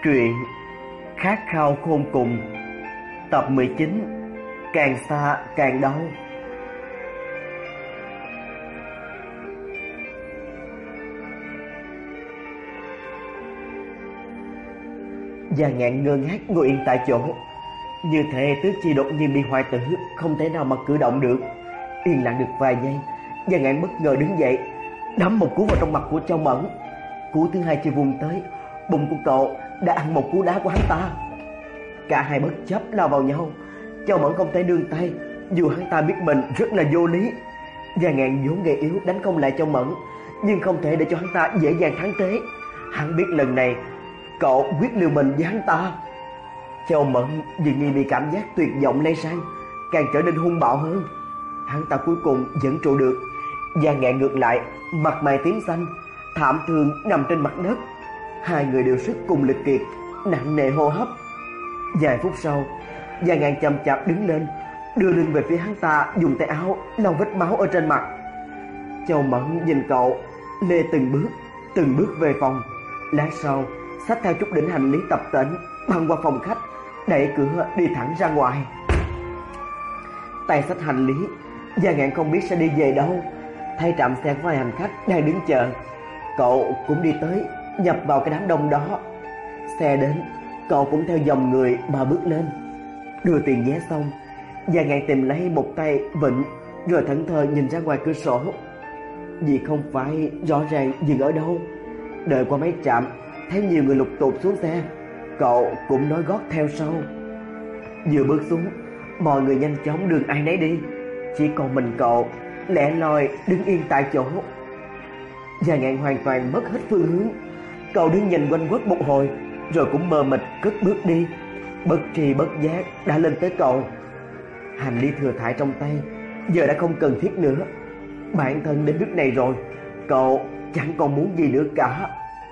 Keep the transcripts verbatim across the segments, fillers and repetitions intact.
Truyện Khát khao khôn cùng, tập mười chín. Càng xa càng đau. Gia Ngạn ngơ ngác ngồi yên tại chỗ, như thể tứ chi đột nhiên bị hoại tử, không thể nào mà cử động được. Yên lặng được vài giây, Gia Ngạn bất ngờ đứng dậy, đấm một cú vào trong mặt của Châu Mẫn. Cú thứ hai chưa vùng tới, bụng của cậu đã ăn một cú đá của hắn ta. Cả hai bất chấp lao vào nhau. Châu Mẫn không thể nương tay, dù hắn ta biết mình rất là vô lý. Gia Ngạn vốn gầy yếu, đánh không lại Châu Mẫn, nhưng không thể để cho hắn ta dễ dàng thắng thế. Hắn biết lần này cậu quyết liều mình với hắn ta. Châu Mẫn dường như bị cảm giác tuyệt vọng lây sang, càng trở nên hung bạo hơn. Hắn ta cuối cùng vẫn trụ được. Gia Ngạn ngược lại, mặt mày tím xanh, thảm thương nằm trên mặt đất. Hai người đều sức cùng lực kiệt, nặng nề hô hấp. Vài phút sau, Gia Ngạn chậm chạp đứng lên, đưa lưng về phía hắn ta, dùng tay áo lau vết máu ở trên mặt. Châu Mẫn nhìn cậu, lê từng bước, từng bước về phòng. Lát sau, xách theo chút đỉnh hành lý tập tễnh, băng qua phòng khách, đẩy cửa đi thẳng ra ngoài. Tay xách hành lý, Gia Ngạn không biết sẽ đi về đâu. Thấy trạm xe của hai hành khách đang đứng chờ, cậu cũng đi tới, nhập vào cái đám đông đó. Xe đến, cậu cũng theo dòng người mà bước lên. Đưa tiền vé xong, Gia Ngạn tìm lấy một tay vịnh, rồi thẫn thờ nhìn ra ngoài cửa sổ. Vì không phải rõ ràng dừng ở đâu. Đợi qua mấy trạm, thấy nhiều người lục tục xuống xe, cậu cũng nối gót theo sau. Vừa bước xuống, mọi người nhanh chóng đường ai nấy đi, chỉ còn mình cậu lẻ loi đứng yên tại chỗ. Gia Ngạn hoàn toàn mất hết phương hướng. Cậu đứng nhìn quanh quất một hồi, rồi cũng mờ mịt cất bước đi. Bất tri bất giác đã lên tới cầu. Hành lý thừa thãi trong tay giờ đã không cần thiết nữa. Bản thân đến nước này rồi, cậu chẳng còn muốn gì nữa cả.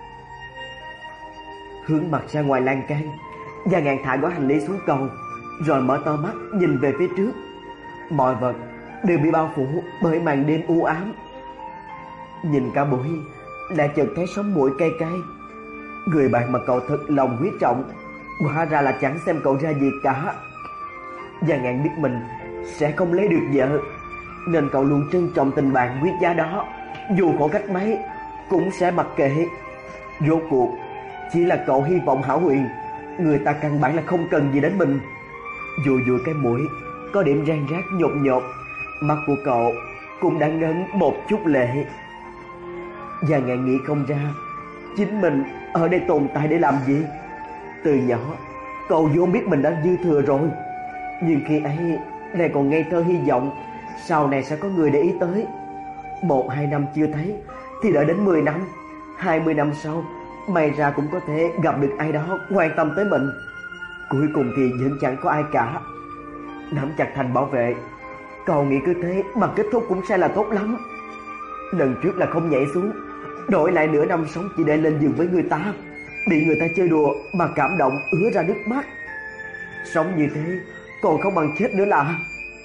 Hướng mặt ra ngoài lan can, Gia Ngạn thả gói hành lý xuống cầu, rồi mở to mắt nhìn về phía trước. Mọi vật đều bị bao phủ bởi màn đêm u ám. Nhìn cả buổi, lại chợt thấy sống mũi cay cay. Người bạn mà cậu thật lòng quý trọng, hóa ra là chẳng xem cậu ra gì cả. Gia Ngạn biết mình sẽ không lấy được vợ, nên cậu luôn trân trọng tình bạn quý giá đó. Dù khổ cách mấy cũng sẽ mặc kệ. Rốt cuộc chỉ là cậu hy vọng hão huyền, người ta căn bản là không cần gì đến mình. Dụi dụi cái mũi có điểm ran rát nhột nhột, mắt của cậu cũng đã ngấn một chút lệ. Gia Ngạn nghĩ không ra chính mình ở đây tồn tại để làm gì. Từ nhỏ cậu vốn biết mình đã dư thừa rồi, nhưng khi ấy lại còn ngây thơ hy vọng sau này sẽ có người để ý tới. Một hai năm chưa thấy thì đợi đến mười năm, hai mươi năm sau may ra cũng có thể gặp được ai đó quan tâm tới mình. Cuối cùng thì vẫn chẳng có ai cả. Nắm chặt thành bảo vệ, cậu nghĩ cứ thế mà kết thúc cũng sẽ là tốt lắm. Lần trước là không nhảy xuống, đổi lại nửa năm sống chỉ để lên giường với người ta, bị người ta chơi đùa mà cảm động ứa ra nước mắt. Sống như thế còn không bằng chết nữa là.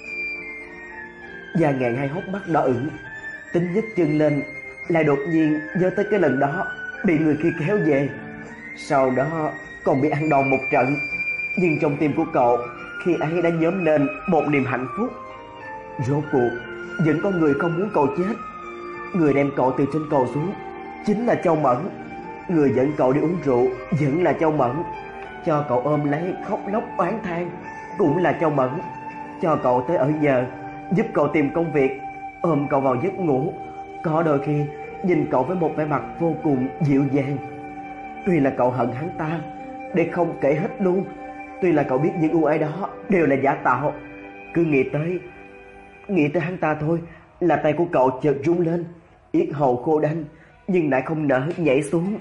Gia Ngạn hai hốc mắt đỏ ửng, tính nhấc chân lên, lại đột nhiên nhớ tới cái lần đó bị người kia kéo về, sau đó còn bị ăn đòn một trận. Nhưng trong tim của cậu khi ấy đã nhóm lên một niềm hạnh phúc. Rốt cuộc vẫn có người không muốn cậu chết. Người đem cậu từ trên cầu xuống chính là Châu Mẫn. Người dẫn cậu đi uống rượu vẫn là Châu Mẫn. Cho cậu ôm lấy khóc lóc oán than cũng là Châu Mẫn. Cho cậu tới ở nhờ, giúp cậu tìm công việc, ôm cậu vào giấc ngủ, có đôi khi nhìn cậu với một vẻ mặt vô cùng dịu dàng. Tuy là cậu hận hắn ta để không kể hết luôn, tuy là cậu biết những ưu ái đó đều là giả tạo, cứ nghĩ tới nghĩ tới hắn ta thôi là tay của cậu chợt rung lên, yết hầu khô đanh nhưng lại không nỡ nhảy xuống.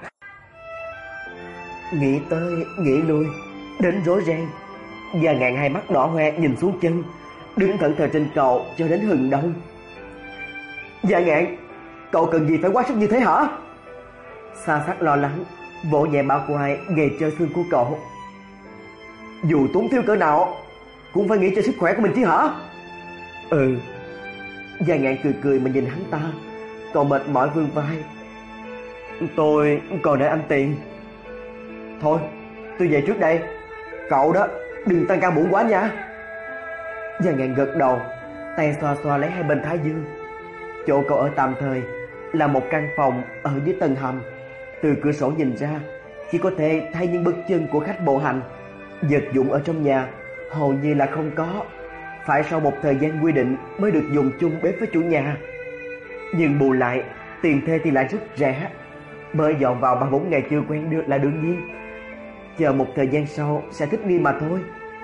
Nghĩ tới nghĩ lui, đến rối ren. Gia Ngạn hai mắt đỏ hoe nhìn xuống chân, đứng thẫn thờ trên cầu cho đến hừng đông. Gia Ngạn, cậu cần gì phải quá sức như thế hả? Sa Sắc lo lắng vỗ nhẹ bả vai gầy trơ xương của cậu. Dù tốn thiếu cỡ nào cũng phải nghĩ cho sức khỏe của mình chứ hả? Ừ. Gia Ngạn cười cười mà nhìn hắn ta. Cậu mệt mỏi vươn vai. Tôi còn để anh tiền. Thôi tôi về trước đây, cậu đó đừng tăng ca muộn quá nha. Gia Ngạn gật đầu, tay xoa xoa lấy hai bên thái dương. Chỗ cậu ở tạm thời là một căn phòng ở dưới tầng hầm. Từ cửa sổ nhìn ra chỉ có thể thấy những bước chân của khách bộ hành. Vật dụng ở trong nhà hầu như là không có, phải sau một thời gian quy định mới được dùng chung bếp với chủ nhà. Nhưng bù lại tiền thuê thì lại rất rẻ, mới dọn vào ba bốn ngày chưa quen được là đương nhiên. Chờ một thời gian sau sẽ thích nghi mà thôi.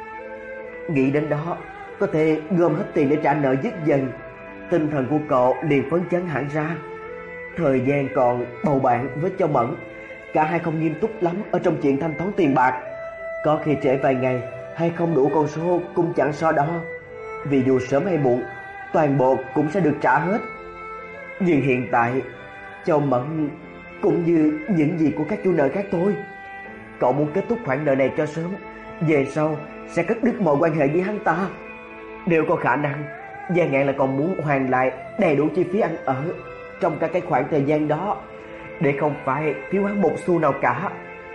Nghĩ đến đó, có thể gom hết tiền để trả nợ dứt dần, tinh thần của cậu liền phấn chấn hẳn ra. Thời gian còn bầu bạn với Châu Mẫn, cả hai không nghiêm túc lắm ở trong chuyện thanh toán tiền bạc. Có khi trễ vài ngày hay không đủ con số cũng chẳng so đo, vì dù sớm hay muộn toàn bộ cũng sẽ được trả hết. Nhưng hiện tại Châu Mẫn cũng như những gì của các chủ nợ khác thôi. Cậu muốn kết thúc khoản nợ này cho sớm, về sau sẽ cắt đứt mọi quan hệ với hắn ta. Nếu có khả năng, Gia Ngạn là còn muốn hoàn lại đầy đủ chi phí ăn ở trong cả cái khoảng thời gian đó, để không phải thiếu hắn một xu nào cả.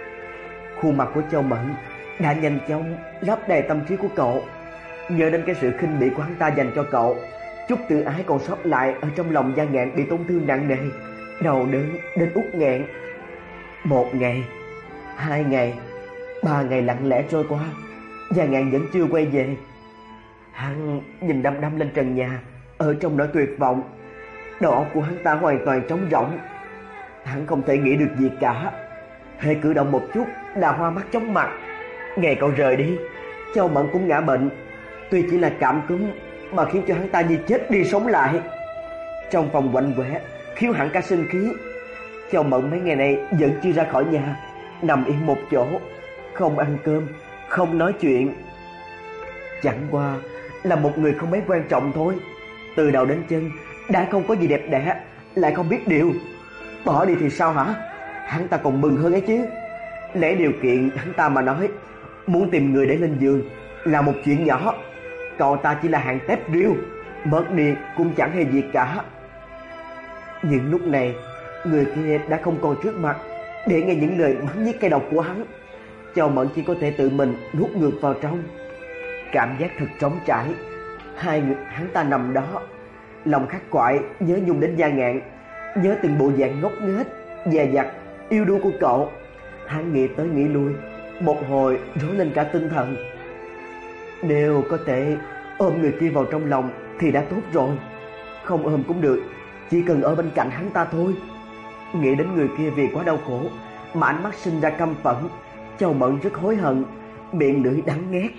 Khuôn mặt của Châu Mẫn đã nhanh chóng lấp đầy tâm trí của cậu. Nhớ đến cái sự khinh bỉ của hắn ta dành cho cậu, chút tự ái còn sót lại ở trong lòng Gia Ngạn bị tổn thương nặng nề, đau đớn đến uất nghẹn. Một ngày, hai ngày, ba ngày lặng lẽ trôi qua, Gia Ngạn vẫn chưa quay về. Hắn nhìn đăm đăm lên trần nhà, ở trong nỗi tuyệt vọng. Đầu óc của hắn ta hoàn toàn trống rỗng. Hắn không thể nghĩ được gì cả, hễ cử động một chút là hoa mắt chóng mặt. Ngày cậu rời đi, Châu Mẫn cũng ngã bệnh, tuy chỉ là cảm cúm mà khiến cho hắn ta như chết đi sống lại. Trong phòng quạnh quẽ, khiếu hẳn cả sinh khí. Châu Mẫn mấy ngày này vẫn chưa ra khỏi nhà, nằm yên một chỗ, không ăn cơm, không nói chuyện. Chẳng qua là một người không mấy quan trọng thôi. Từ đầu đến chân đã không có gì đẹp đẽ, lại không biết điều. Bỏ đi thì sao hả? Hắn ta còn mừng hơn ấy chứ. Lẽ điều kiện hắn ta mà nói, muốn tìm người để lên giường là một chuyện nhỏ. Cậu ta chỉ là hạng tép riêu, mất đi cũng chẳng hề gì cả. Nhưng lúc này người kia đã không còn trước mặt để nghe những lời mắng nhiếc cay độc của hắn. Châu Mẫn chỉ có thể tự mình nuốt ngược vào trong. Cảm giác thật trống trải. Hai người hắn ta nằm đó, lòng khắc khoải nhớ nhung đến Gia Ngạn, nhớ từng bộ dạng ngốc nghếch, dè dặt, yêu đuối của cậu. Hắn nghĩ tới nghĩ lui, một hồi rối lên cả tinh thần. Nếu có thể ôm người kia vào trong lòng thì đã tốt rồi. Không ôm cũng được, chỉ cần ở bên cạnh hắn ta thôi. Nghĩ đến người kia vì quá đau khổ mà ánh mắt sinh ra căm phẫn, Châu Mẫn rất hối hận, miệng lưỡi đắng nghét.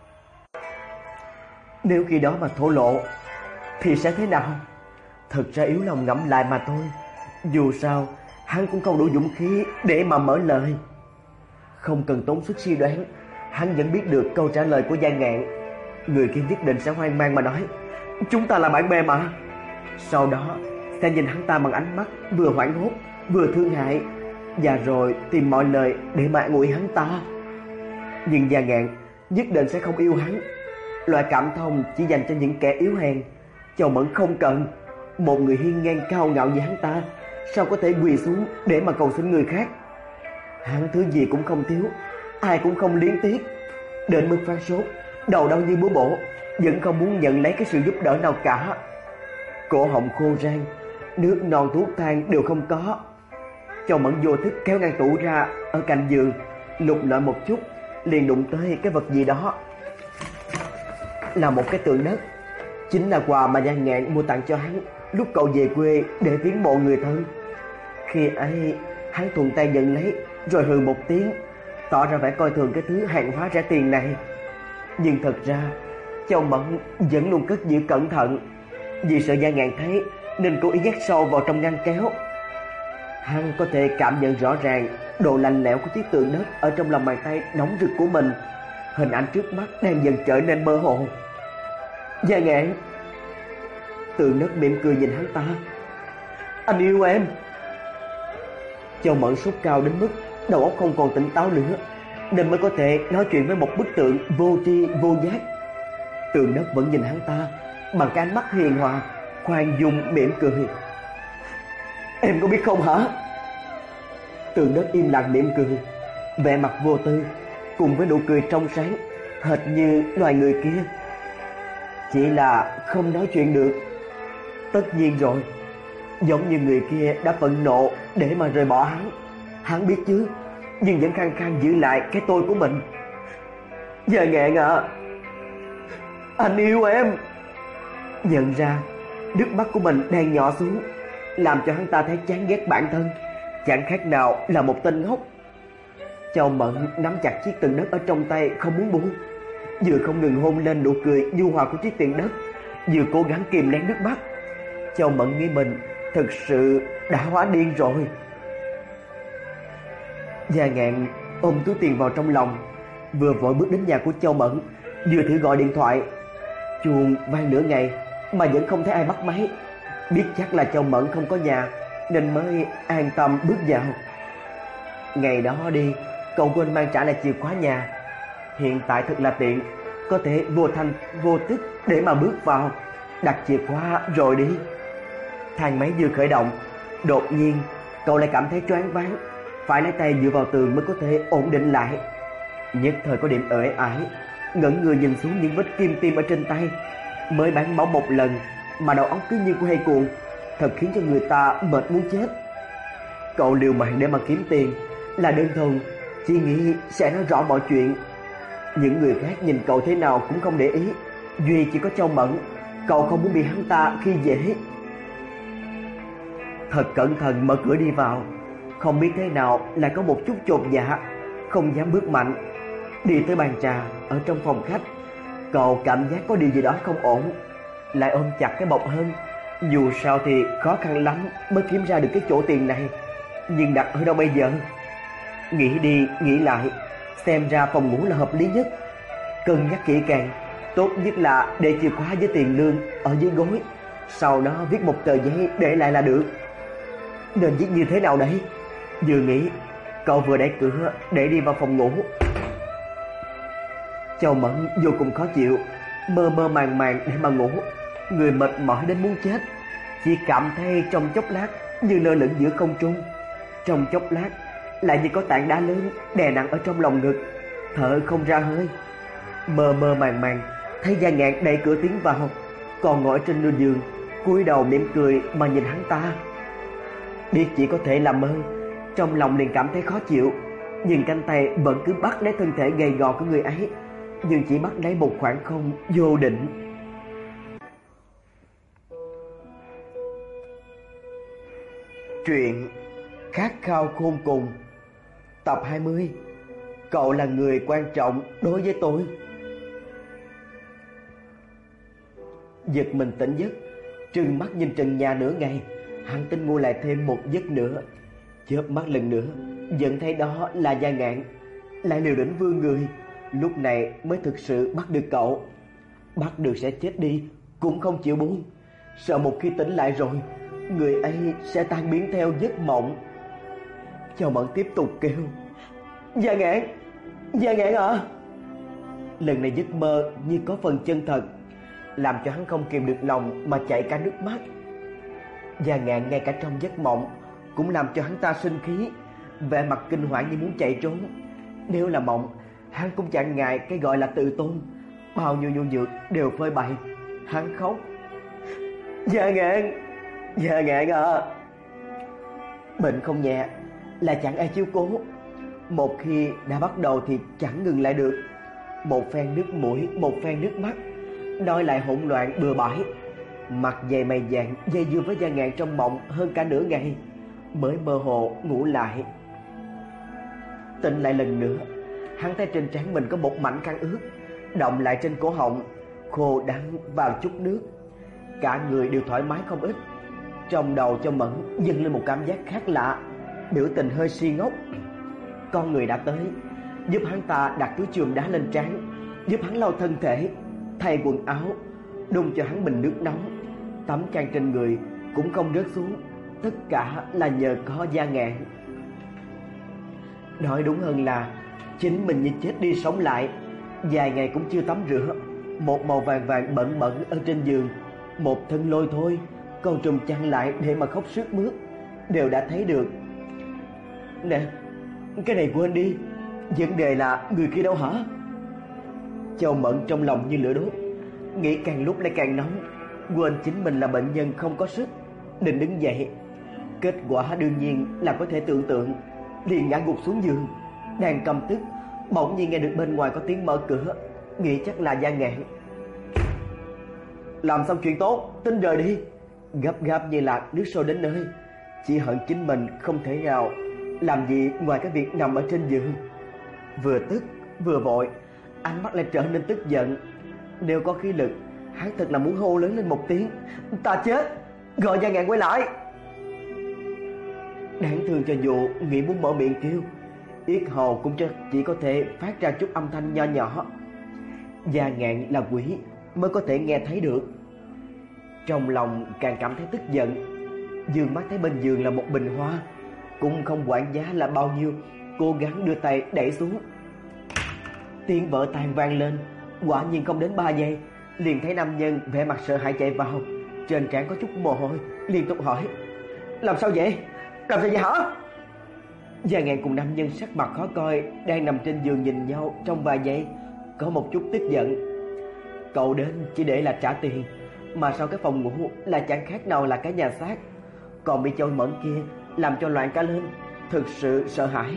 Nếu khi đó mà thổ lộ thì sẽ thế nào? Thật ra yếu lòng ngẫm lại mà thôi. Dù sao hắn cũng không đủ dũng khí để mà mở lời. Không cần tốn sức suy đoán, hắn vẫn biết được câu trả lời của Gia Ngạn. Người kia nhất định sẽ hoang mang mà nói, chúng ta là bạn bè mà. Sau đó sẽ nhìn hắn ta bằng ánh mắt vừa hoảng hốt vừa thương hại, và rồi tìm mọi lời để mà an ủi hắn ta. Nhưng Gia Ngạn nhất định sẽ không yêu hắn. Loại cảm thông chỉ dành cho những kẻ yếu hèn. Châu Mẫn không cần. Một người hiên ngang cao ngạo như hắn ta sao có thể quỳ xuống để mà cầu xin người khác? Hắn thứ gì cũng không thiếu, ai cũng không liếng tiếc. Đến mức phát sốt, đầu đau như búa bổ, vẫn không muốn nhận lấy cái sự giúp đỡ nào cả. Cổ họng khô rang, nước non thuốc thang đều không có. Châu Mẫn vô thức kéo ngăn tủ ra ở cạnh giường, lục lọi một chút, liền đụng tới cái vật gì đó. Là một cái tượng đất, chính là quà mà Gia Ngạn mua tặng cho hắn lúc cậu về quê để viếng mộ người thân. Khi ấy hắn thuận tay nhận lấy, rồi hừ một tiếng, tỏ ra vẻ coi thường cái thứ hàng hóa rẻ tiền này. Nhưng thật ra Châu Mẫn vẫn luôn cất giữ cẩn thận, vì sợ Gia Ngạn thấy nên cố ý nhét sâu vào trong ngăn kéo. Hắn có thể cảm nhận rõ ràng độ lạnh lẽo của chiếc tượng đất ở trong lòng bàn tay nóng rực của mình. Hình ảnh trước mắt đang dần trở nên mơ hồ. Gia Ngạn. Tượng đất mỉm cười nhìn hắn ta. Anh yêu em. Châu Mẫn sốt cao đến mức đầu óc không còn tỉnh táo nữa, nên mới có thể nói chuyện với một bức tượng vô tri vô giác. Tượng đất vẫn nhìn hắn ta bằng cái ánh mắt hiền hòa, khoan dung mỉm cười. Em có biết không hả? Tượng đất im lặng mỉm cười. vẻ mặt vô tư cùng với nụ cười trong sáng hệt như loài người kia. Chỉ là không nói chuyện được. Tất nhiên rồi, giống như người kia đã phẫn nộ để mà rời bỏ hắn. Hắn biết chứ, nhưng vẫn khăng khăng giữ lại cái tôi của mình. Gia Ngạn à, anh yêu em. Nhận ra nước mắt của mình đang nhỏ xuống, làm cho hắn ta thấy chán ghét bản thân, chẳng khác nào là một tên ngốc. Châu Mẫn nắm chặt chiếc tiền đất ở trong tay không muốn buông, vừa không ngừng hôn lên nụ cười nhu hòa của chiếc tiền đất, vừa cố gắng kìm nén nước mắt. Châu Mẫn nghĩ mình thực sự đã hóa điên rồi. Gia Ngạn ôm túi tiền vào trong lòng, vừa vội bước đến nhà của Châu Mẫn, vừa thử gọi điện thoại. Chuông vang nửa ngày mà vẫn không thấy ai bắt máy. Biết chắc là Châu Mẫn không có nhà nên mới an tâm bước vào. Ngày đó đi, cậu quên mang trả lại chìa khóa nhà. Hiện tại thật là tiện, có thể vô thanh vô tức để mà bước vào, đặt chìa khóa rồi đi. Thang máy vừa khởi động, đột nhiên cậu lại cảm thấy choáng váng, phải lấy tay dựa vào tường mới có thể ổn định lại. Nhất thời có điểm uể oải, ngẩng người nhìn xuống những vết kim tiêm ở trên tay. Mới bán máu một lần mà đầu óc cứ như của hay cuồng, thật khiến cho người ta mệt muốn chết. Cậu liều mạng để mà kiếm tiền là đơn thuần chỉ nghĩ sẽ nói rõ mọi chuyện. Những người khác nhìn cậu thế nào cũng không để ý, duy chỉ có Châu Mẫn, cậu không muốn bị hắn ta khi dễ. Thật cẩn thận mở cửa đi vào, không biết thế nào lại có một chút chột dạ, không dám bước mạnh. Đi tới bàn trà ở trong phòng khách, cậu cảm giác có điều gì đó không ổn, lại ôm chặt cái bọc hơn. Dù sao thì khó khăn lắm mới kiếm ra được cái chỗ tiền này, nhưng đặt ở đâu bây giờ? Nghĩ đi nghĩ lại, xem ra phòng ngủ là hợp lý nhất. Cân nhắc kỹ càng, tốt nhất là để chìa khóa với tiền lương ở dưới gối, sau đó viết một tờ giấy để lại là được. Nên viết như thế nào đấy? Vừa nghĩ, cậu vừa đẩy cửa để đi vào phòng ngủ. Châu Mẫn vô cùng khó chịu, mơ mơ màng màng để mà ngủ, người mệt mỏi đến muốn chết. Chỉ cảm thấy trong chốc lát như lơ lửng giữa không trung, trong chốc lát lại như có tảng đá lớn đè nặng ở trong lòng ngực, thở không ra hơi. Mơ mơ màng màng thấy Gia Ngạn đẩy cửa tiến vào, còn ngồi trên nửa giường, cúi đầu mỉm cười mà nhìn hắn ta. Biết chỉ có thể là mơ, trong lòng liền cảm thấy khó chịu, nhưng cánh tay vẫn cứ bắt lấy thân thể gầy gò của người ấy, nhưng chỉ bắt lấy một khoảng không vô định. Truyện Khát khao khôn cùng, tập hai mươi. Cậu là người quan trọng đối với tôi. Giật mình tỉnh giấc, trừng mắt nhìn trần nhà nửa ngày, hắn tính ngủ lại thêm một giấc nữa. Chớp mắt lần nữa, vẫn thấy đó là Gia Ngạn, lại liều lĩnh vươn người. Lúc này mới thực sự bắt được cậu. Bắt được sẽ chết đi cũng không chịu buông, sợ một khi tỉnh lại rồi, người ấy sẽ tan biến theo giấc mộng. Châu Mẫn tiếp tục kêu: Gia Ngạn, Gia Ngạn à. Lần này giấc mơ như có phần chân thật, làm cho hắn không kìm được lòng mà chảy cả nước mắt. Gia Ngạn ngay cả trong giấc mộng cũng làm cho hắn ta sinh khí, vẻ mặt kinh hoảng như muốn chạy trốn. Nếu là mộng, hắn cũng chẳng ngại cái gọi là tự tôn, bao nhiêu nhu nhược đều phơi bày. Hắn khóc: Gia Ngạn, Gia Ngạn à. Bệnh không nhẹ, là chẳng ai chiếu cố, một khi đã bắt đầu thì chẳng ngừng lại được. Một phen nước mũi, một phen nước mắt, nói lại hỗn loạn bừa bãi. Mặt dày mày dạn dây dưa với Gia Ngạn trong mộng hơn cả nửa ngày, mới mơ hồ ngủ lại. Tỉnh lại lần nữa, hắn thấy trên trán mình có một mảnh khăn ướt đọng lại trên cổ họng, khô đắng vào chút nước. Cả người đều thoải mái không ít. Trong đầu Châu Mẫn dâng lên một cảm giác khác lạ, biểu tình hơi si ngốc. Con người đã tới, giúp hắn ta đặt túi chườm đá lên trán, giúp hắn lau thân thể, thay quần áo, đun cho hắn bình nước nóng. Tấm chăn trên người cũng không rớt xuống, tất cả là nhờ có Gia Ngạn. Nói đúng hơn là chính mình như chết đi sống lại, vài ngày cũng chưa tắm rửa, một màu vàng vàng bẩn bẩn ở trên giường, một thân lôi thôi, còn trùm chăn lại để mà khóc sướt mướt, đều đã thấy được. Nè, cái này quên đi, Vấn đề là người kia đâu hả? Châu Mẫn trong lòng như lửa đốt, nghĩ càng lúc lại càng nóng, quên chính mình là bệnh nhân không có sức, định đứng dậy. Kết quả đương nhiên là có thể tưởng tượng, liền ngã gục xuống giường. Đang căm tức, bỗng nhiên nghe được bên ngoài có tiếng mở cửa, nghĩ chắc là Gia Ngạn. Làm xong chuyện tốt, tin rời đi. Gấp gáp như là nước sôi đến nơi, chỉ hận chính mình không thể nào làm gì ngoài cái việc nằm ở trên giường. Vừa tức vừa vội, ánh mắt lại trở nên tức giận. Nếu có khí lực, hắn thật là muốn hô lớn lên một tiếng: ta chết, gọi Gia Ngạn quay lại. Đáng thương cho dù nghĩ muốn mở miệng kêu, yết hầu cũng chỉ có thể phát ra chút âm thanh nho nhỏ. Gia Ngạn là quỷ mới có thể nghe thấy được. Trong lòng càng cảm thấy tức giận, dương mắt thấy bên giường là một bình hoa, cũng không quản giá là bao nhiêu, cố gắng đưa tay đẩy xuống. Tiếng vỡ tan vang lên, quả nhiên không đến ba giây, liền thấy nam nhân vẻ mặt sợ hãi chạy vào, trên trán có chút mồ hôi, liên tục hỏi: làm sao vậy? Làm sao vậy hả? Gia Ngạn cùng nam nhân sắc mặt khó coi đang nằm trên giường nhìn nhau trong vài giây, có một chút tức giận. Cậu đến chỉ để là trả tiền, mà sau cái phòng ngủ là chẳng khác nào là cái nhà xác, còn bị Châu Mẫn kia làm cho loạn cả lên, thực sự sợ hãi.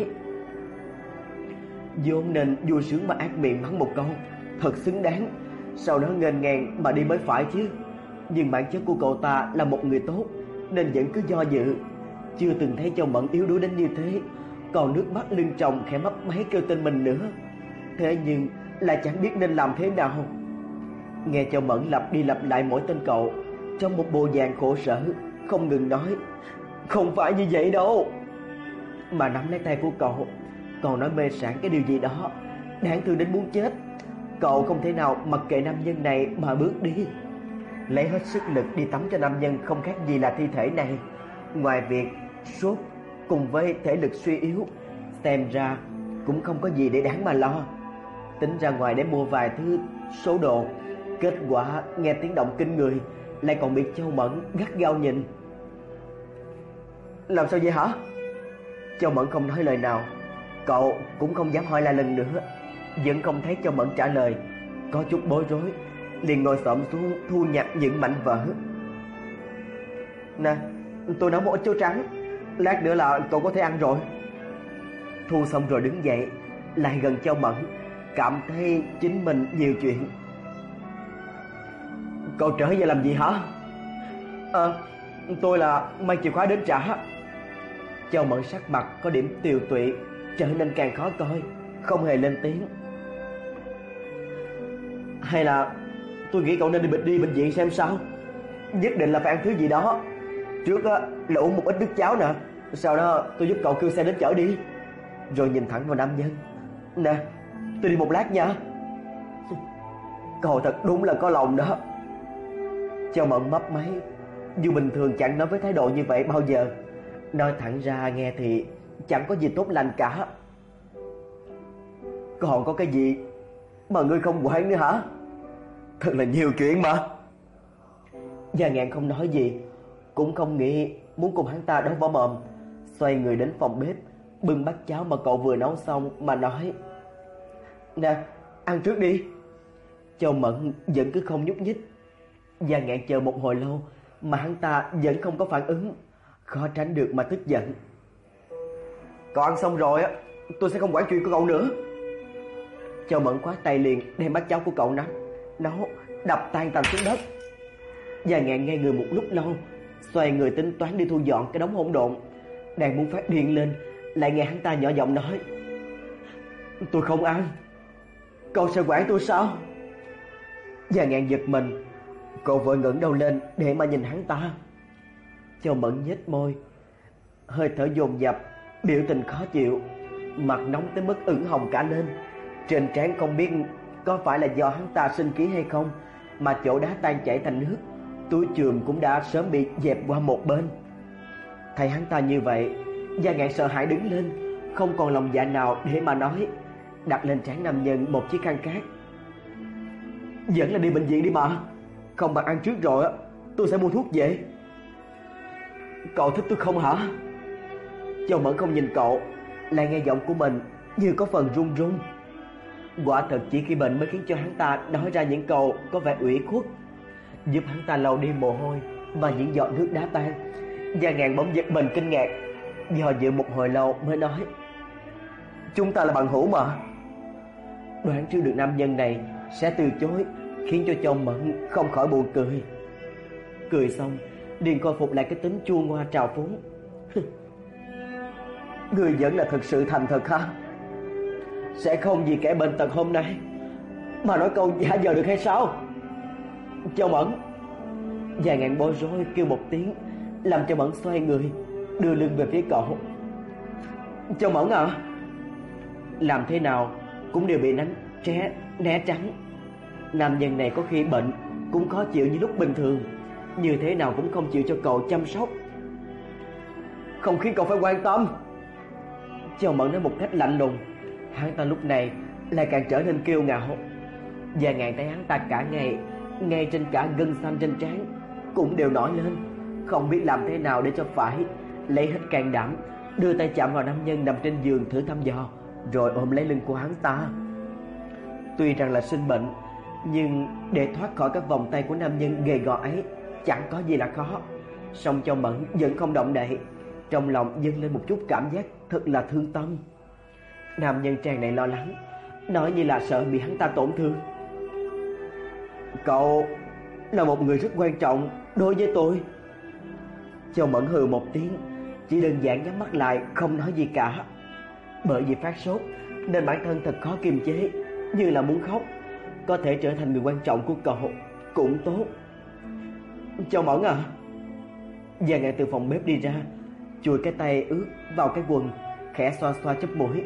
Vốn nên vui sướng mà ác miệng mắng một câu thật xứng đáng, sau đó nghênh ngang mà đi mới phải chứ. Nhưng bản chất của cậu ta là một người tốt, nên vẫn cứ do dự. Chưa từng thấy Châu Mẫn yếu đuối đến như thế, còn nước mắt lưng tròng khẽ mấp máy kêu tên mình nữa. Thế nhưng lại chẳng biết nên làm thế nào. Nghe Châu Mẫn lặp đi lặp lại mỗi tên cậu, trong một bộ dạng khổ sở, không ngừng nói: không phải như vậy đâu. Mà nắm lấy tay của cậu, còn nói mê sảng cái điều gì đó đáng thương đến muốn chết. Cậu không thể nào mặc kệ nam nhân này mà bước đi, lấy hết sức lực đi tắm cho nam nhân không khác gì là thi thể này. Ngoài việc sốt cùng với thể lực suy yếu, xem ra cũng không có gì để đáng mà lo. Tính ra ngoài để mua vài thứ số đồ, kết quả nghe tiếng động kinh người, lại còn bị Châu Mẫn gắt gao nhìn. Làm sao vậy hả? Châu Mẫn không nói lời nào, cậu cũng không dám hỏi lại lần nữa. Vẫn không thấy Châu Mẫn trả lời, có chút bối rối, liền ngồi xổm xuống thu nhặt những mảnh vỡ. Nè, tôi nấu một ít cháo trắng, lát nữa là cậu có thể ăn rồi. Thu xong rồi đứng dậy, lại gần Châu Mẫn, cảm thấy chính mình nhiều chuyện. Cậu trở về làm gì hả? À, tôi là mang chìa khóa đến trả. Châu Mẫn sắc mặt có điểm tiều tụy, trở nên càng khó coi, không hề lên tiếng. Hay là tôi nghĩ cậu nên đi bệnh đi bệnh viện xem sao. Nhất định là phải ăn thứ gì đó. Trước á là uống một ít nước cháo nè, sau đó tôi giúp cậu kêu xe đến chở đi. Rồi nhìn thẳng vào nam nhân: nè, tôi đi một lát nha. Cậu thật đúng là có lòng đó. Châu Mẫn mấp máy, dù bình thường chẳng nói với thái độ như vậy bao giờ, nói thẳng ra nghe thì chẳng có gì tốt lành cả. Còn có cái gì mà ngươi không quản nữa hả? Thật là nhiều chuyện mà. Gia Ngạn không nói gì, cũng không nghĩ muốn cùng hắn ta đấu võ mồm, xoay người đến phòng bếp, bưng bát cháo mà cậu vừa nấu xong mà nói: nè, ăn trước đi. Châu Mẫn vẫn cứ không nhúc nhích. Gia Ngạn chờ một hồi lâu mà hắn ta vẫn không có phản ứng, khó tránh được mà tức giận. Cậu ăn xong rồi á, tôi sẽ không quản chuyện của cậu nữa. Châu Mẫn khoát tay liền đem bát cháo của cậu nắm nấu đập tan tành xuống đất. Gia Ngạn nghe người một lúc lâu, xoay người tính toán đi thu dọn cái đống hỗn độn, đang muốn phát điên lên, lại nghe hắn ta nhỏ giọng nói: tôi không ăn. Cậu sẽ quản tôi sao? Gia Ngạn giật mình, cậu vội ngẩng đầu lên để mà nhìn hắn ta. Châu Mẫn nhếch môi, hơi thở dồn dập, biểu tình khó chịu, mặt nóng tới mức ửng hồng cả lên. Trên trán không biết có phải là do hắn ta sinh khí hay không, mà chỗ đá tan chảy thành nước, túi chườm cũng đã sớm bị dẹp qua một bên. Thấy hắn ta như vậy, Gia Ngạn sợ hãi đứng lên, không còn lòng dạ nào để mà nói, đặt lên trán nam nhân một chiếc khăn cát. Vẫn là đi bệnh viện đi mà, không bằng ăn trước rồi á, tôi sẽ mua thuốc về. Cậu thích tôi không hả? Châu Mẫn không nhìn cậu, lại nghe giọng của mình như có phần run run. Quả thật chỉ khi bệnh mới khiến cho hắn ta nói ra những câu có vẻ ủy khuất, giúp hắn ta lau đi mồ hôi và những giọt nước đá tan. Gia Ngạn bỗng giật mình kinh ngạc, do dự một hồi lâu mới nói: "Chúng ta là bằng hữu mà." Đoán trước được nam nhân này sẽ từ chối, khiến cho Châu Mẫn không khỏi buồn cười. Cười xong, liền khôi phục lại cái tính chua ngoa trào phúng. "Ngươi vẫn là thực sự thành thật ha? Sẽ không vì kẻ bệnh tật hôm nay mà nói câu giả vờ được hay sao?" "Châu Mẫn!" Gia Ngạn bối rối kêu một tiếng, làm Châu Mẫn xoay người, đưa lưng về phía cậu. "Châu Mẫn à!" Làm thế nào cũng đều bị đánh tré né tránh. Nam nhân này có khi bệnh cũng khó chịu như lúc bình thường, như thế nào cũng không chịu cho cậu chăm sóc, không khiến cậu phải quan tâm. Châu Mẫn nói một cách lạnh lùng. Hắn ta lúc này lại càng trở nên kiêu ngạo. Gia Ngạn thấy hắn ta cả ngày, ngay trên cả gân xanh trên trán cũng đều nổi lên, không biết làm thế nào để cho phải, lấy hết can đảm đưa tay chạm vào nam nhân nằm trên giường thử thăm dò, rồi ôm lấy lưng của hắn ta. Tuy rằng là sinh bệnh, nhưng để thoát khỏi các vòng tay của nam nhân gầy gò ấy chẳng có gì là khó. Song Châu Mẫn vẫn không động đậy, trong lòng dâng lên một chút cảm giác thật là thương tâm. Nam nhân tràn đầy lo lắng, nói như là sợ bị hắn ta tổn thương. "Cậu là một người rất quan trọng đối với tôi." Châu Mẫn hừ một tiếng, chỉ đơn giản nhắm mắt lại không nói gì cả. Bởi vì phát sốt nên bản thân thật khó kiềm chế, như là muốn khóc. Có thể trở thành người quan trọng của cậu cũng tốt. "Châu Mẫn à!" Gia Ngạn từ phòng bếp đi ra, chùi cái tay ướt vào cái quần, khẽ xoa xoa chóp mũi.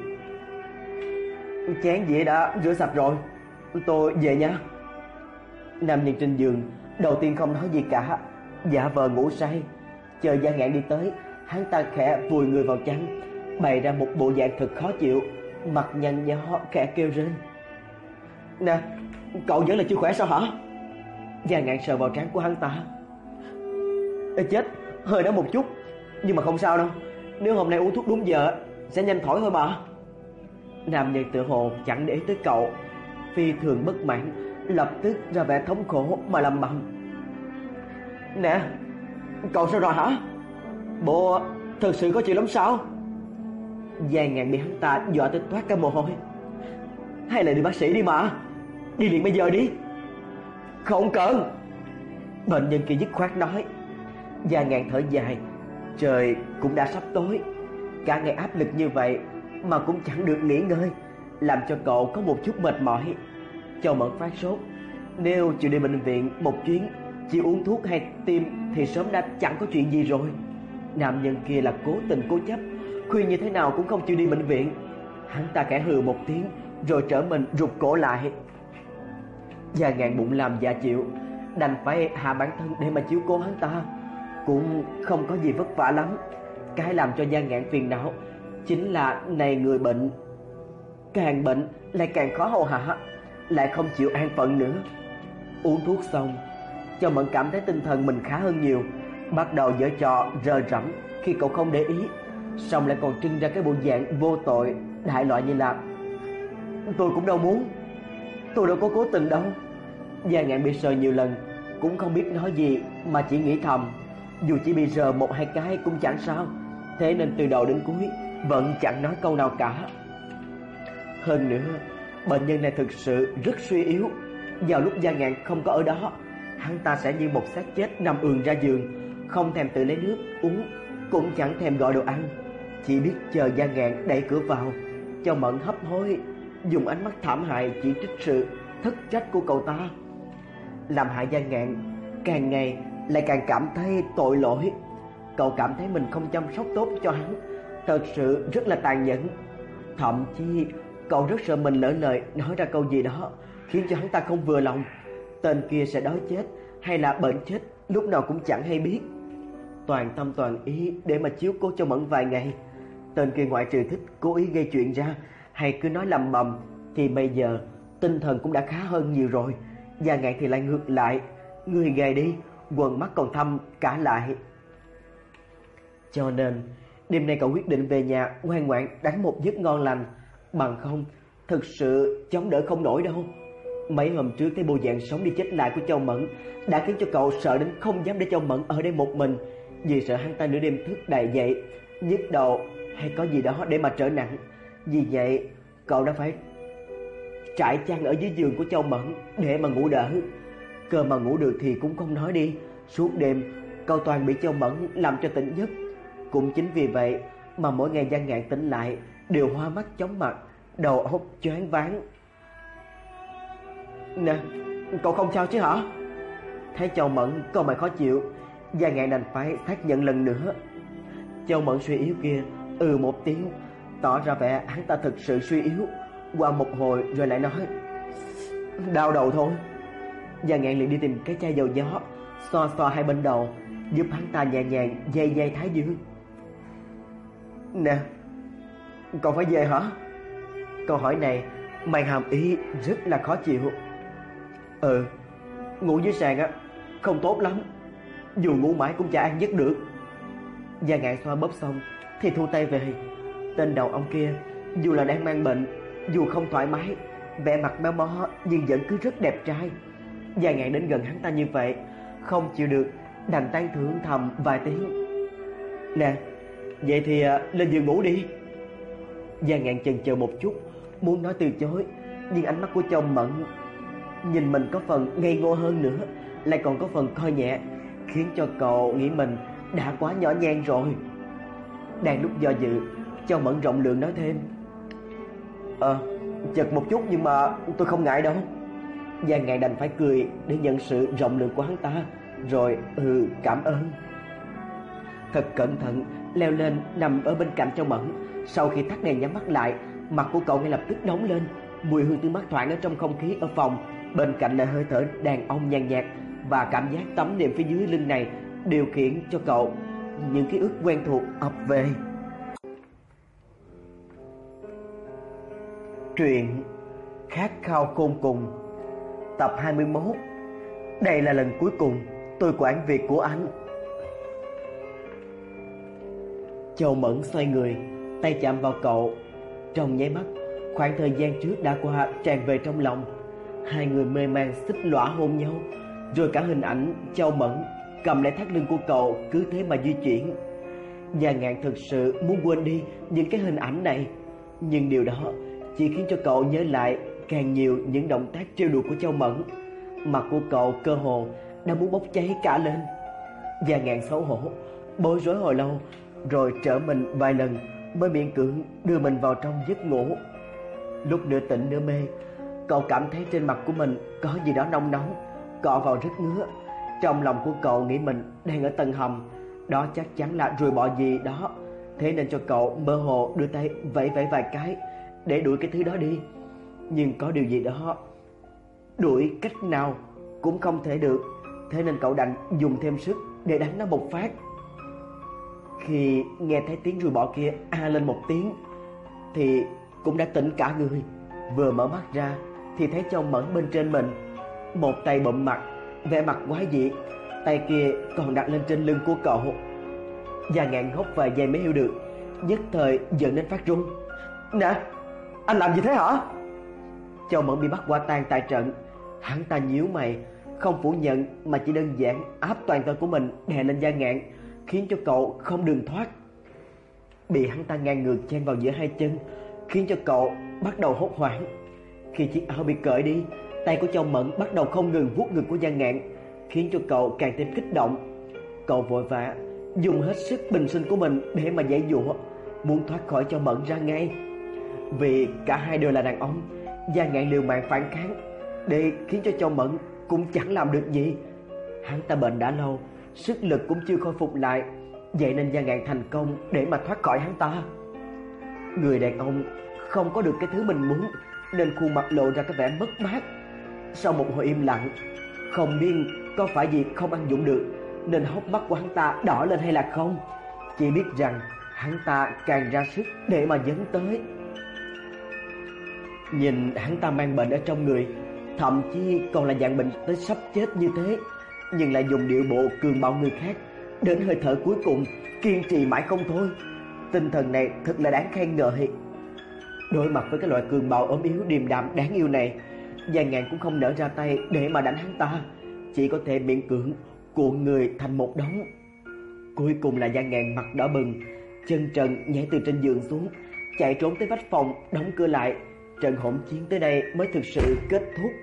"Chén dĩa đã rửa sạch rồi, tôi về nha." Nam nhân trên giường đầu tiên không nói gì cả, giả vờ ngủ say. Chờ Gia Ngạn đi tới, hắn ta khẽ vùi người vào chăn, bày ra một bộ dạng thật khó chịu, mặt nhăn nhó khẽ kêu rên. "Nè, cậu vẫn là chưa khỏe sao hả?" Gia Ngạn sờ vào trán của hắn ta. "Ê chết, hơi đau một chút, nhưng mà không sao đâu. Nếu hôm nay uống thuốc đúng giờ sẽ nhanh khỏi thôi mà." Nam nhân tự hồ chẳng để ý tới cậu, phi thường bất mãn, lập tức ra vẻ thống khổ mà lầm bầm. "Nè, cậu sao rồi hả? Bộ thật sự có chuyện lắm sao?" Gia Ngạn bị hắn ta dọa tới toát cả mồ hôi. "Hay là đi bác sĩ đi mà, đi liền bây giờ đi." "Không cần." Bệnh nhân kia dứt khoát nói. Gia Ngạn thở dài, trời cũng đã sắp tối, cả ngày áp lực như vậy mà cũng chẳng được nghỉ ngơi, làm cho cậu có một chút mệt mỏi. Châu Mẫn phát sốt, nếu chịu đi bệnh viện một chuyến, chỉ uống thuốc hay tiêm thì sớm đã chẳng có chuyện gì rồi. Nam nhân kia là cố tình cố chấp, khuyên như thế nào cũng không chịu đi bệnh viện. Hắn ta khẽ hừ một tiếng, rồi trở mình rụt cổ lại. Gia Ngạn bụng làm dạ chịu, đành phải hạ bản thân để mà chiếu cố hắn ta, cũng không có gì vất vả lắm. Cái làm cho Gia Ngạn phiền não chính là này người bệnh càng bệnh lại càng khó hầu hạ, lại không chịu an phận nữa. Uống thuốc xong, Châu Mẫn cảm thấy tinh thần mình khá hơn nhiều, bắt đầu giở trò rờ rẫm khi cậu không để ý, xong lại còn trưng ra cái bộ dạng vô tội đại loại như là "Tôi cũng đâu muốn, tôi đâu có cố tình đâu." Gia Ngạn bị sờ nhiều lần cũng không biết nói gì, mà chỉ nghĩ thầm dù chỉ bị rờ một hai cái cũng chẳng sao, thế nên từ đầu đến cuối vẫn chẳng nói câu nào cả. Hơn nữa, bệnh nhân này thực sự rất suy yếu. Vào lúc Gia Ngạn không có ở đó, hắn ta sẽ như một xác chết nằm ườn ra giường, không thèm tự lấy nước uống, cũng chẳng thèm gọi đồ ăn, chỉ biết chờ Gia Ngạn đẩy cửa vào. Châu Mẫn hấp hối, dùng ánh mắt thảm hại chỉ trích sự thất trách của cậu ta, làm hại Gia Ngạn càng ngày lại càng cảm thấy tội lỗi. Cậu cảm thấy mình không chăm sóc tốt cho hắn, thật sự rất là tàn nhẫn. Thậm chí cậu rất sợ mình lỡ lời nói ra câu gì đó khiến cho hắn ta không vừa lòng, tên kia sẽ đói chết hay là bệnh chết lúc nào cũng chẳng hay biết. Toàn tâm toàn ý để mà chiếu cố cho Mẫn vài ngày, tên kia ngoại trừ thích cố ý gây chuyện ra hay cứ nói lầm bầm thì bây giờ tinh thần cũng đã khá hơn nhiều rồi. Gia Ngạn thì lại ngược lại, người gầy đi, quần mắt còn thâm cả lại. Cho nên đêm nay cậu quyết định về nhà ngoan ngoãn đánh một giấc ngon lành, Bằng không thực sự chống đỡ không nổi đâu. Mấy hôm trước thấy bộ dạng sống đi chết lại của Châu Mẫn đã khiến cho cậu sợ đến không dám để Châu Mẫn ở đây một mình, vì sợ hắn ta nửa đêm thức đày dậy nhức đầu hay có gì đó để mà trở nặng. Vì vậy cậu đã phải trải chăn ở dưới giường của Châu Mẫn để mà ngủ đỡ. Cơ mà ngủ được thì cũng không nói đi, suốt đêm cậu toàn bị Châu Mẫn làm cho tỉnh giấc. Cũng chính vì vậy mà mỗi ngày Giang Ngạn tỉnh lại đều hoa mắt chóng mặt, đầu óc choáng váng. Nè, cậu không sao chứ hả? Thấy Châu Mẫn câu mày khó chịu, Giang Ngạn đành phải xác nhận lần nữa. Châu Mẫn suy yếu kia ừ một tiếng, tỏ ra vẻ hắn ta thực sự suy yếu. Qua một hồi rồi lại nói đau đầu thôi. Giang Ngạn liền đi tìm cái chai dầu gió, xoa xoa hai bên đầu, giúp hắn ta nhẹ nhàng dây dây thái dương. Nè, cậu phải về hả? Câu hỏi này mang hàm ý rất là khó chịu. Ừ, ngủ dưới sàn á không tốt lắm, dù ngủ mãi cũng chả ăn giấc được. Giang Ngạn xoa bóp xong thì thu tay về. Tên đầu ông kia dù là đang mang bệnh, dù không thoải mái, vẻ mặt méo mó nhưng vẫn cứ rất đẹp trai. Giang Ngạn đến gần hắn ta như vậy không chịu được, đành tán thưởng thầm vài tiếng. Nè, vậy thì lên giường ngủ đi. Giang Ngạn chần chờ một chút, muốn nói từ chối, nhưng ánh mắt của Châu Mẫn nhìn mình có phần ngây ngô hơn nữa, lại còn có phần coi nhẹ, khiến cho cậu nghĩ mình đã quá nhỏ nhen rồi. Đang lúc do dự, Châu Mẫn rộng lượng nói thêm: Ờ, chật một chút nhưng mà tôi không ngại đâu. Giang Ngạn đành phải cười để nhận sự rộng lượng của hắn ta, rồi ừ cảm ơn. Thật cẩn thận leo lên nằm ở bên cạnh Châu Mẫn. Sau khi tắt đèn nhắm mắt lại, mặt của cậu ngay lập tức nóng lên, mùi hương tươi mát thoảng ở trong không khí ở phòng, bên cạnh là hơi thở đàn ông nhàn nhạt, và cảm giác tắm đệm phía dưới lưng này điều khiển cho cậu những ký ức quen thuộc ập về. Truyện Khát khao khôn cùng, tập hai mươi mốt. Đây là lần cuối cùng tôi quản việc của anh. Châu Mẫn xoay người, tay chạm vào cậu. Trong nháy mắt, khoảng thời gian trước đã qua tràn về trong lòng. Hai người mê man xích lõa hôn nhau, rồi cả hình ảnh Châu Mẫn cầm lấy thắt lưng của cậu cứ thế mà di chuyển. Giang Ngạn thực sự muốn quên đi những cái hình ảnh này, nhưng điều đó chỉ khiến cho cậu nhớ lại càng nhiều những động tác trêu đùa của Châu Mẫn. Mặt của cậu cơ hồ đã muốn bốc cháy cả lên. Giang Ngạn xấu hổ, bối rối hồi lâu, rồi trở mình vài lần mới miễn cưỡng đưa mình vào trong giấc ngủ. Lúc nửa tỉnh nửa mê, cậu cảm thấy trên mặt của mình có gì đó nóng nóng, cọ vào rất ngứa. Trong lòng của cậu nghĩ mình đang ở tầng hầm, đó chắc chắn là ruồi bọ gì đó, thế nên cho cậu mơ hồ đưa tay vẫy vẫy vài cái để đuổi cái thứ đó đi. Nhưng có điều gì đó đuổi cách nào cũng không thể được, thế nên cậu đành dùng thêm sức để đánh nó một phát. Khi nghe thấy tiếng ruồi bọ kia a lên một tiếng thì cũng đã tỉnh cả người. Vừa mở mắt ra thì thấy Châu Mẫn bên trên mình, một tay bụm mặt, vẻ mặt quái dị, tay kia còn đặt lên trên lưng của cậu. Giang Ngạn hốt vài giây mới hiểu được, nhất thời giận đến phát run. Nè, anh làm gì thế hả? Châu Mẫn bị bắt quả tang tại trận. Hắn ta nhíu mày, không phủ nhận mà chỉ đơn giản áp toàn thân của mình đè lên Giang Ngạn, khiến cho cậu không đường thoát. Bị hắn ta ngang ngược chen vào giữa hai chân, khiến cho cậu bắt đầu hốt hoảng. Khi chiếc áo bị cởi đi, tay của Châu Mẫn bắt đầu không ngừng vuốt ngực của Giang Ngạn, khiến cho cậu càng thêm kích động. Cậu vội vã dùng hết sức bình sinh của mình để mà giãy giụa, muốn thoát khỏi Châu Mẫn ra ngay. Vì cả hai đều là đàn ông, Giang Ngạn liều mạng phản kháng để khiến cho Châu Mẫn cũng chẳng làm được gì. Hắn ta bệnh đã lâu, sức lực cũng chưa khôi phục lại, vậy nên Giang Ngạn thành công để mà thoát khỏi hắn ta. Người đàn ông không có được cái thứ mình muốn, nên khuôn mặt lộ ra cái vẻ mất mát. Sau một hồi im lặng, không biết có phải vì không ăn dụng được nên hốc mắt của hắn ta đỏ lên hay là không, chỉ biết rằng hắn ta càng ra sức để mà dấn tới. Nhìn hắn ta mang bệnh ở trong người, thậm chí còn là dạng bệnh tới sắp chết như thế, nhưng lại dùng điệu bộ cường bạo người khác đến hơi thở cuối cùng, kiên trì mãi không thôi. Tinh thần này thật là đáng khen ngợi. Đối mặt với cái loại cường bạo ốm yếu điềm đạm đáng yêu này, Giang Ngạn cũng không nỡ ra tay để mà đánh hắn ta, chỉ có thể miễn cưỡng cuộn người thành một đống. Cuối cùng là Giang Ngạn mặt đỏ bừng, chân trần nhảy từ trên giường xuống, chạy trốn tới vách phòng, đóng cửa lại. Trận hỗn chiến tới đây mới thực sự kết thúc.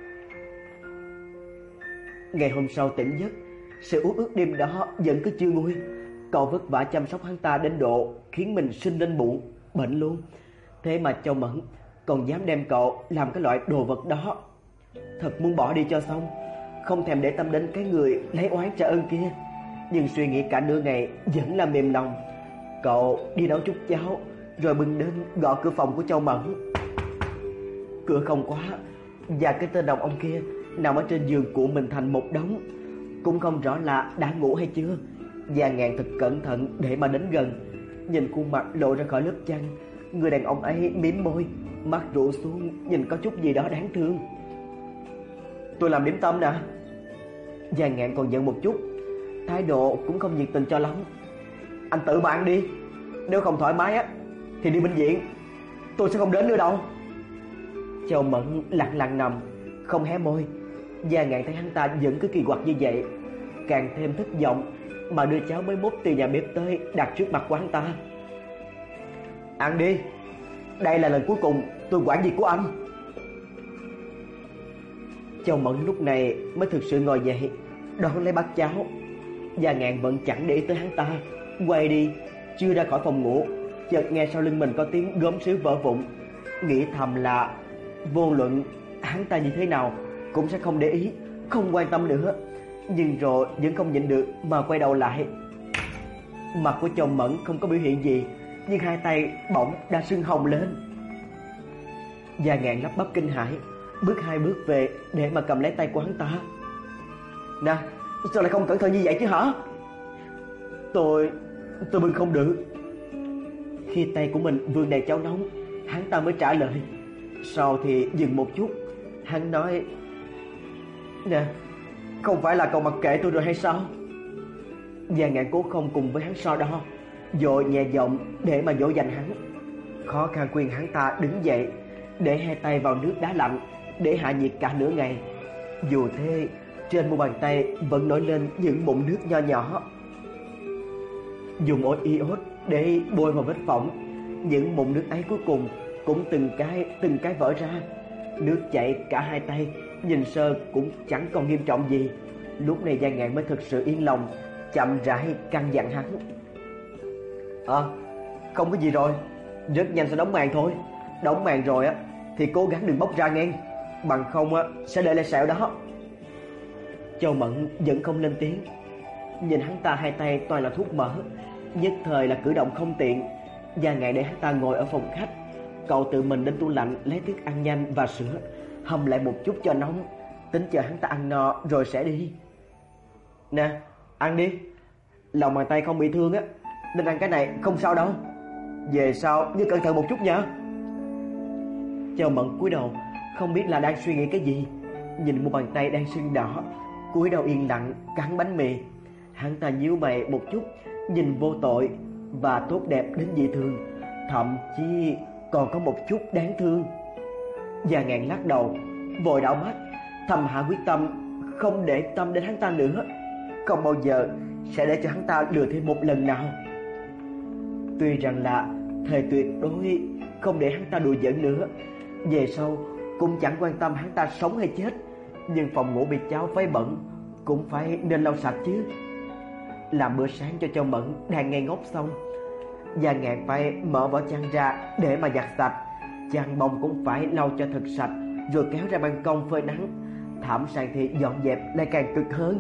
Ngày hôm sau tỉnh giấc, sự uất ức đêm đó vẫn cứ chưa nguôi. Cậu vất vả chăm sóc hắn ta đến độ khiến mình sinh lên bụng, bệnh luôn. Thế mà Châu Mẫn còn dám đem cậu làm cái loại đồ vật đó. Thật muốn bỏ đi cho xong, không thèm để tâm đến cái người lấy oán trả ơn kia. Nhưng suy nghĩ cả nửa ngày vẫn là mềm lòng. Cậu đi nấu chút cháo, rồi bưng đến gõ cửa phòng của Châu Mẫn. Cửa không khóa, và cái tên đàn ông kia nằm ở trên giường của mình thành một đống, cũng không rõ là đã ngủ hay chưa. Giang Ngạn thật cẩn thận để mà đến gần, nhìn khuôn mặt lộ ra khỏi lớp chăn. Người đàn ông ấy mím môi, mắt rũ xuống, nhìn có chút gì đó đáng thương. Tôi làm điểm tâm nè. Giang Ngạn còn giận một chút, thái độ cũng không nhiệt tình cho lắm. Anh tự mà ăn đi, nếu không thoải mái á thì đi bệnh viện, tôi sẽ không đến nữa đâu. Châu Mẫn lặng lặng nằm, không hé môi. Giang Ngạn thấy hắn ta vẫn cứ kỳ quặc như vậy, càng thêm thất vọng, mà đưa cháo mới múc từ nhà bếp tới đặt trước mặt của hắn ta. Ăn đi, đây là lần cuối cùng tôi quản việc của anh. Châu Mẫn lúc này mới thực sự ngồi dậy, đón lấy bát cháo. Giang Ngạn vẫn chẳng để ý tới hắn ta, quay đi, chưa ra khỏi phòng ngủ, chợt nghe sau lưng mình có tiếng gốm sứ vỡ vụn. Nghĩ thầm là vô luận hắn ta như thế nào cũng sẽ không để ý, không quan tâm nữa. Nhưng rồi vẫn không nhịn được mà quay đầu lại. Mặt của Châu Mẫn không có biểu hiện gì, nhưng hai tay bỗng đã sưng hồng lên. Giang Ngạn lắp bắp kinh hãi, bước hai bước về để mà cầm lấy tay của hắn ta. Nè, sao lại không cẩn thận như vậy chứ hả? Tôi... tôi bưng không được. Khi tay của mình vươn đầy cháo nóng, hắn ta mới trả lời. Sau thì dừng một chút, hắn nói: Nè, không phải là cậu mặc kệ tôi rồi hay sao? Giang Ngạn cố không cùng với hắn so đo, vội nhẹ giọng để mà dỗ dành hắn. Khó khăn khuyên hắn ta đứng dậy, để hai tay vào nước đá lạnh để hạ nhiệt cả nửa ngày. Dù thế, trên mu bàn tay vẫn nổi lên những mụn nước nho nhỏ. Dùng ối iốt để bôi vào vết phỏng, những mụn nước ấy cuối cùng cũng từng cái từng cái vỡ ra. Nước chảy cả hai tay, nhìn sơ cũng chẳng còn nghiêm trọng gì. Lúc này Giang Ngạn mới thực sự yên lòng, chậm rãi căn dặn hắn: Ờ, à, không có gì rồi, rất nhanh sẽ đóng màn thôi. Đóng màn rồi á thì cố gắng đừng bóc ra nghe, bằng không á sẽ để lại sẹo đó. Châu Mẫn vẫn không lên tiếng. Nhìn hắn ta hai tay toàn là thuốc mỡ, nhất thời là cử động không tiện. Giang Ngạn để hắn ta ngồi ở phòng khách, cậu tự mình đến tủ lạnh lấy thức ăn nhanh và sữa, hầm lại một chút cho nóng, tính chờ hắn ta ăn no rồi sẽ đi. Nè, ăn đi, lòng bàn tay không bị thương á, nên ăn cái này không sao đâu. Về sau nhớ cẩn thận một chút nha. Châu Mẫn cúi đầu, không biết là đang suy nghĩ cái gì. Nhìn một bàn tay đang sưng đỏ, cúi đầu yên lặng cắn bánh mì. Hắn ta nhíu mày một chút, nhìn vô tội và tốt đẹp đến dị thường, thậm chí còn có một chút đáng thương. Giang Ngạn lắc đầu, vội đảo mắt, thầm hạ quyết tâm không để tâm đến hắn ta nữa, không bao giờ sẽ để cho hắn ta lừa thêm một lần nào. Tuy rằng là thề tuyệt đối không để hắn ta đùa giỡn nữa, về sau cũng chẳng quan tâm hắn ta sống hay chết, nhưng phòng ngủ bị cháo váy bẩn cũng phải nên lau sạch chứ. Làm bữa sáng cho Châu Mẫn đang ngây ngốc xong, Giang Ngạn phải mở vỏ chăn ra để mà giặt sạch, chăn bông cũng phải lau cho thật sạch, rồi kéo ra ban công phơi nắng. Thảm sàn thì dọn dẹp lại càng cực hơn.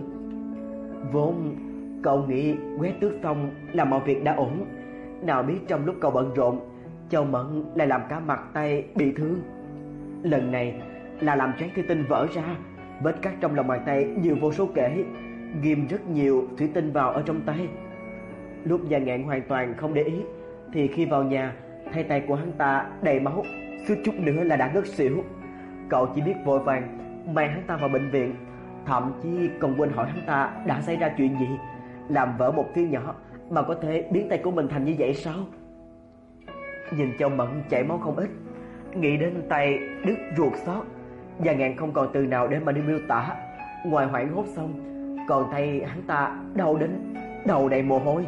Vốn cậu nghĩ quét tước xong là mọi việc đã ổn, nào biết trong lúc cậu bận rộn, Châu Mẫn lại làm cả mặt tay bị thương. Lần này là làm choáng thủy tinh vỡ ra, vết cắt trong lòng bàn tay nhiều vô số kể, ghim rất nhiều thủy tinh vào ở trong tay. Lúc Giang Ngạn hoàn toàn không để ý, thì khi vào nhà thấy tay của hắn ta đầy máu, suýt chút nữa là đã ngất xỉu. Cậu chỉ biết vội vàng mang hắn ta vào bệnh viện, thậm chí còn quên hỏi hắn ta đã xảy ra chuyện gì, làm vỡ một thứ nhỏ mà có thể biến tay của mình thành như vậy sao? Nhìn Châu Mẫn chảy máu không ít, nghĩ đến tay đứt ruột xót, Gia Ngạn không còn từ nào để mà đi miêu tả. Ngoài hoảng hốt xong, còn thấy hắn ta đau đến đầu đầy mồ hôi.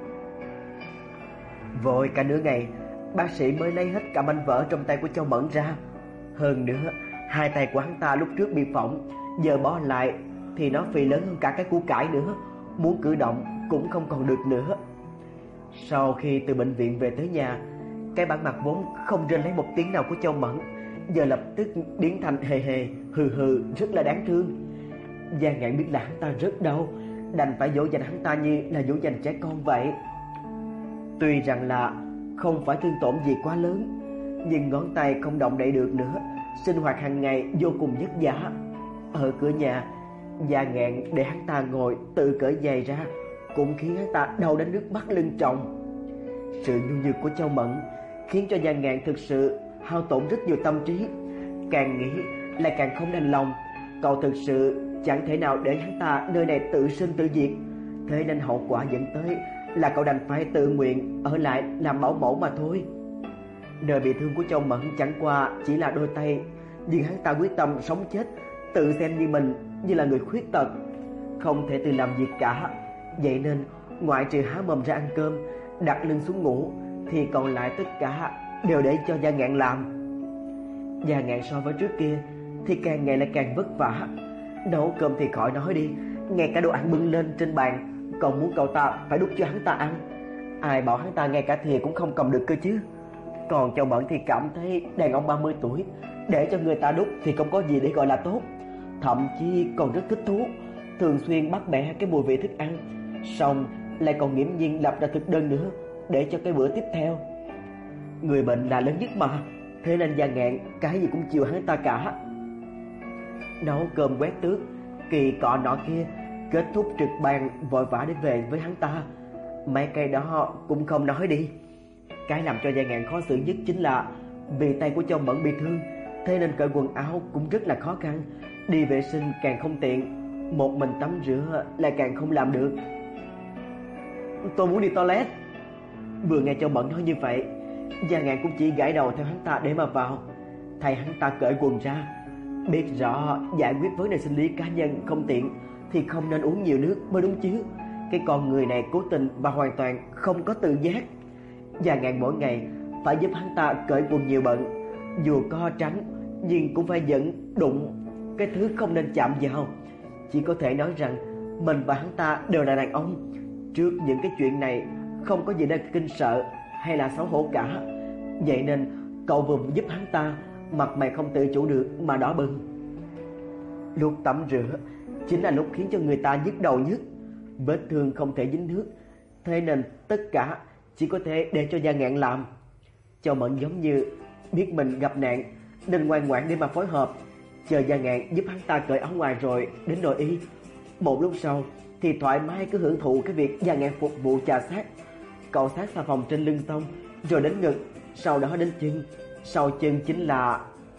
Vội cả nửa ngày, bác sĩ mới lấy hết cả mảnh vỡ trong tay của Châu Mẫn ra. Hơn nữa, hai tay của hắn ta lúc trước bị phỏng, giờ bó lại thì nó phì lớn hơn cả cái củ cải nữa, muốn cử động cũng không còn được nữa. Sau khi từ bệnh viện về tới nhà, cái bản mặt vốn không rên lấy một tiếng nào của Châu Mẫn giờ lập tức biến thành hề hề hừ hừ, rất là đáng thương. Gia Ngạn biết là hắn ta rất đau, đành phải dỗ dành hắn ta như là dỗ dành trẻ con vậy. Tuy rằng là không phải thương tổn gì quá lớn, nhưng ngón tay không động đậy được nữa, sinh hoạt hàng ngày vô cùng vất vả. Ở cửa nhà, Gia Ngạn để hắn ta ngồi tự cởi giày ra cũng khiến hắn ta đau đến nước mắt lưng tròng. Sự nhu nhược của Châu Mẫn khiến cho Gia Ngạn thực sự hao tổn rất nhiều tâm trí. Càng nghĩ lại càng không đành lòng, cậu thực sự chẳng thể nào để hắn ta nơi này tự sinh tự diệt. Thế nên hậu quả dẫn tới là cậu đành phải tự nguyện ở lại làm bảo mẫu mà thôi. Nơi bị thương của Châu Mẫn chẳng qua chỉ là đôi tay, nhưng hắn ta quyết tâm sống chết, tự xem như mình như là người khuyết tật, không thể tự làm việc cả. Vậy nên ngoại trừ há mồm ra ăn cơm, đặt lưng xuống ngủ, thì còn lại tất cả đều để cho Gia Ngạn làm. Gia Ngạn so với trước kia thì càng ngày lại càng vất vả. Nấu cơm thì khỏi nói đi, ngay cả đồ ăn bưng lên trên bàn còn muốn cậu ta phải đút cho hắn ta ăn. Ai bảo hắn ta ngay cả thìa cũng không cầm được cơ chứ. Còn Châu Mẫn thì cảm thấy đàn ông ba mươi tuổi để cho người ta đút thì không có gì để gọi là tốt, thậm chí còn rất thích thú, thường xuyên bắt bẻ cái mùi vị thức ăn, xong lại còn nghiễm nhiên lập ra thực đơn nữa để cho cái bữa tiếp theo. Người bệnh là lớn nhất mà, thế nên Gia Ngạn cái gì cũng chịu hắn ta cả. Nấu cơm quét tước, kỳ cọ nọ kia, kết thúc trực ban vội vã để về với hắn ta. Mấy cây đó cũng không nói đi. Cái làm cho Gia Ngạn khó xử nhất chính là vì tay của Châu Mẫn bị thương, thế nên cởi quần áo cũng rất là khó khăn, đi vệ sinh càng không tiện, một mình tắm rửa lại càng không làm được. Tôi muốn đi toilet. Vừa nghe Châu Mẫn nói như vậy, Gia Ngạn cũng chỉ gãi đầu theo hắn ta để mà vào. Thầy hắn ta cởi quần ra, biết rõ giải quyết vấn đề sinh lý cá nhân không tiện thì không nên uống nhiều nước mới đúng chứ. Cái con người này cố tình và hoàn toàn không có tự giác. Gia Ngạn mỗi ngày phải giúp hắn ta cởi quần nhiều bận, dù co tránh nhưng cũng phải dẫn đụng cái thứ không nên chạm vào. Chỉ có thể nói rằng mình và hắn ta đều là đàn ông, trước những cái chuyện này không có gì nên kinh sợ hay là xấu hổ cả. Vậy nên cậu vừa giúp hắn ta, mặt mày không tự chủ được mà đỏ bừng. Lúc tắm rửa chính là lúc khiến cho người ta nhức đầu nhất. Vết thương không thể dính nước, thế nên tất cả chỉ có thể để cho Gia Ngạn làm. Châu Mẫn giống như biết mình gặp nạn nên ngoan ngoãn để mà phối hợp, chờ Gia Ngạn giúp hắn ta cởi áo ngoài rồi đến đội y. Một lúc sau thì thoải mái cứ hưởng thụ cái việc Gia Ngạn phục vụ trà sát. Cậu sát xà phòng trên lưng xong rồi đến ngực, sau đó đến chân. Sau chân chính là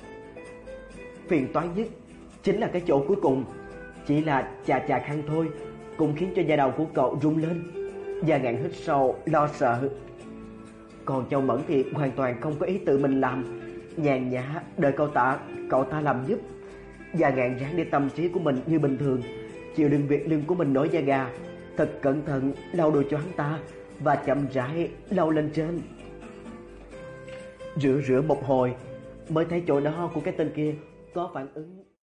phiền toái nhất, chính là cái chỗ cuối cùng. Chỉ là chà chà khăn thôi cũng khiến cho da đầu của cậu rung lên. Gia Ngạn hít sâu lo sợ. Còn Châu Mẫn thì hoàn toàn không có ý tự mình làm, nhàn nhã đợi cậu ta cậu ta làm giúp. Gia Ngạn ráng để tâm trí của mình như bình thường, chịu đựng việc lưng của mình nổi da gà, thật cẩn thận lau đùi cho hắn ta và chậm rãi lau lên trên. Rửa rửa một hồi mới thấy chỗ đó của cái tên kia có phản ứng.